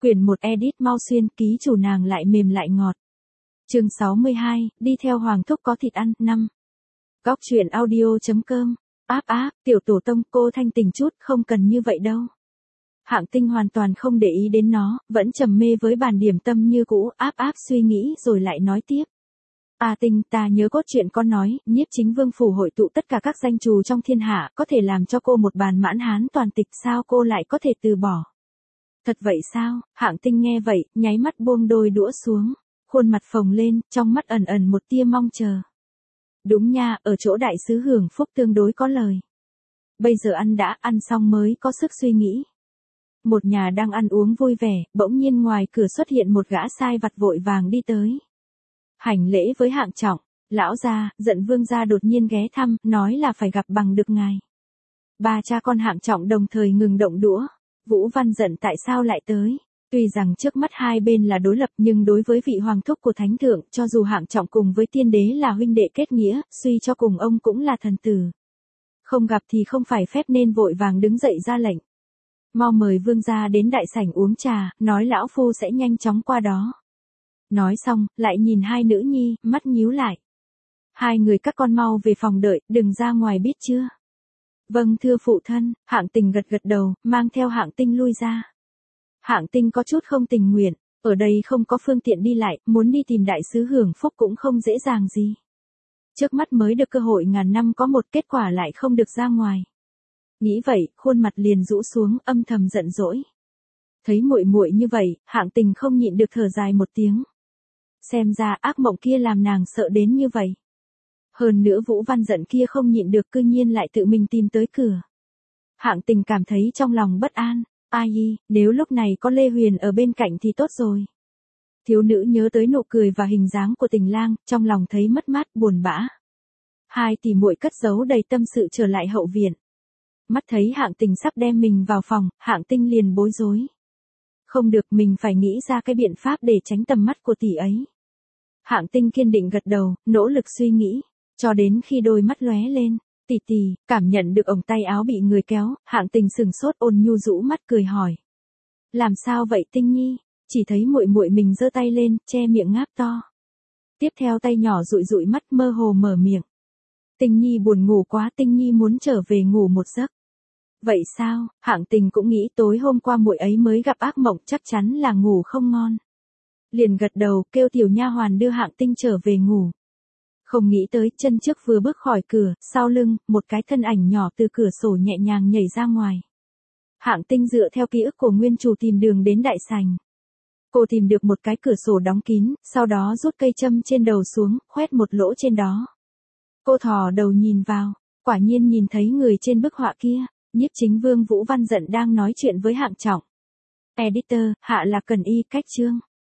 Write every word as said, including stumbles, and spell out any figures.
Quyển một edit mau xuyên, ký chủ nàng lại mềm lại ngọt. Chương sáu mươi hai, đi theo Hoàng thúc có thịt ăn, năm. Góc truyện audio.com. Áp áp, tiểu tổ tông, cô thanh tỉnh chút, không cần như vậy đâu. Hạng Tinh hoàn toàn không để ý đến nó, vẫn trầm mê với bàn điểm tâm như cũ. Áp áp suy nghĩ rồi lại nói tiếp. À Tinh, ta nhớ cốt truyện con nói, Nhiếp Chính Vương phủ hội tụ tất cả các danh trù trong thiên hạ, có thể làm cho cô một bàn mãn hán toàn tịch, sao cô lại có thể từ bỏ? Thật vậy sao? Hạng Tinh nghe vậy, nháy mắt buông đôi đũa xuống, khuôn mặt phồng lên, trong mắt ẩn ẩn một tia mong chờ. Đúng nha, ở chỗ đại sứ hưởng phúc tương đối có lời. Bây giờ ăn đã, ăn xong mới có sức suy nghĩ. Một nhà đang ăn uống vui vẻ, bỗng nhiên ngoài cửa xuất hiện một gã sai vặt vội vàng đi tới. Hành lễ với Hạng Trọng, lão gia, Giận Vương gia đột nhiên ghé thăm, nói là phải gặp bằng được ngài. Ba cha con Hạng Trọng đồng thời ngừng động đũa. Vũ Văn Giận tại sao lại tới? Tuy rằng trước mắt hai bên là đối lập nhưng đối với vị hoàng thúc của thánh thượng, cho dù Hạng Trọng cùng với tiên đế là huynh đệ kết nghĩa, suy cho cùng ông cũng là thần tử. Không gặp thì không phải phép nên vội vàng đứng dậy ra lệnh. Mau mời vương gia đến đại sảnh uống trà, nói lão phu sẽ nhanh chóng qua đó. Nói xong, lại nhìn hai nữ nhi, mắt nhíu lại. Hai người các con mau về phòng đợi, đừng ra ngoài biết chưa? Vâng thưa phụ thân, Hạng Tình gật gật đầu, mang theo Hạng Tinh lui ra. Hạng Tinh có chút không tình nguyện, ở đây không có phương tiện đi lại, muốn đi tìm đại sứ hưởng phúc cũng không dễ dàng gì. Trước mắt mới được cơ hội ngàn năm có một, kết quả lại không được ra ngoài. Nghĩ vậy, khuôn mặt liền rũ xuống, âm thầm giận dỗi. Thấy muội muội như vậy, Hạng Tình không nhịn được thở dài một tiếng. Xem ra ác mộng kia làm nàng sợ đến như vậy. Hơn nữa Vũ Văn Giận kia không nhịn được cư nhiên lại tự mình tìm tới cửa. Hạng Tình cảm thấy trong lòng bất an. Ai y, nếu lúc này có Lê Huyền ở bên cạnh thì tốt rồi. Thiếu nữ nhớ tới nụ cười và hình dáng của Tình lang, trong lòng thấy mất mát, buồn bã. Hai tỷ muội cất giấu đầy tâm sự trở lại hậu viện. Mắt thấy Hạng Tình sắp đem mình vào phòng, Hạng Tinh liền bối rối. Không được, mình phải nghĩ ra cái biện pháp để tránh tầm mắt của tỷ ấy. Hạng Tinh kiên định gật đầu, nỗ lực suy nghĩ, cho đến khi đôi mắt lóe lên. Tỷ tỷ, cảm nhận được ống tay áo bị người kéo, Hạng Tình sừng sốt, ôn nhu rũ mắt cười hỏi. Làm sao vậy Tinh nhi? Chỉ thấy muội muội mình giơ tay lên, che miệng ngáp to. Tiếp theo tay nhỏ dụi dụi mắt, mơ hồ mở miệng. Tinh nhi buồn ngủ quá, Tinh nhi muốn trở về ngủ một giấc. Vậy sao? Hạng Tình cũng nghĩ tối hôm qua muội ấy mới gặp ác mộng, chắc chắn là ngủ không ngon. Liền gật đầu, kêu tiểu nha hoàn đưa Hạng Tinh trở về ngủ. Không nghĩ tới, chân trước vừa bước khỏi cửa, sau lưng, một cái thân ảnh nhỏ từ cửa sổ nhẹ nhàng nhảy ra ngoài. Hạng Tinh dựa theo ký ức của nguyên chủ tìm đường đến đại sảnh. Cô tìm được một cái cửa sổ đóng kín, sau đó rút cây châm trên đầu xuống, khoét một lỗ trên đó. Cô thò đầu nhìn vào, quả nhiên nhìn thấy người trên bức họa kia, Nhiếp Chính Vương Vũ Văn Giận đang nói chuyện với Hạng Trọng. Editor, hạ là cần y cách chương.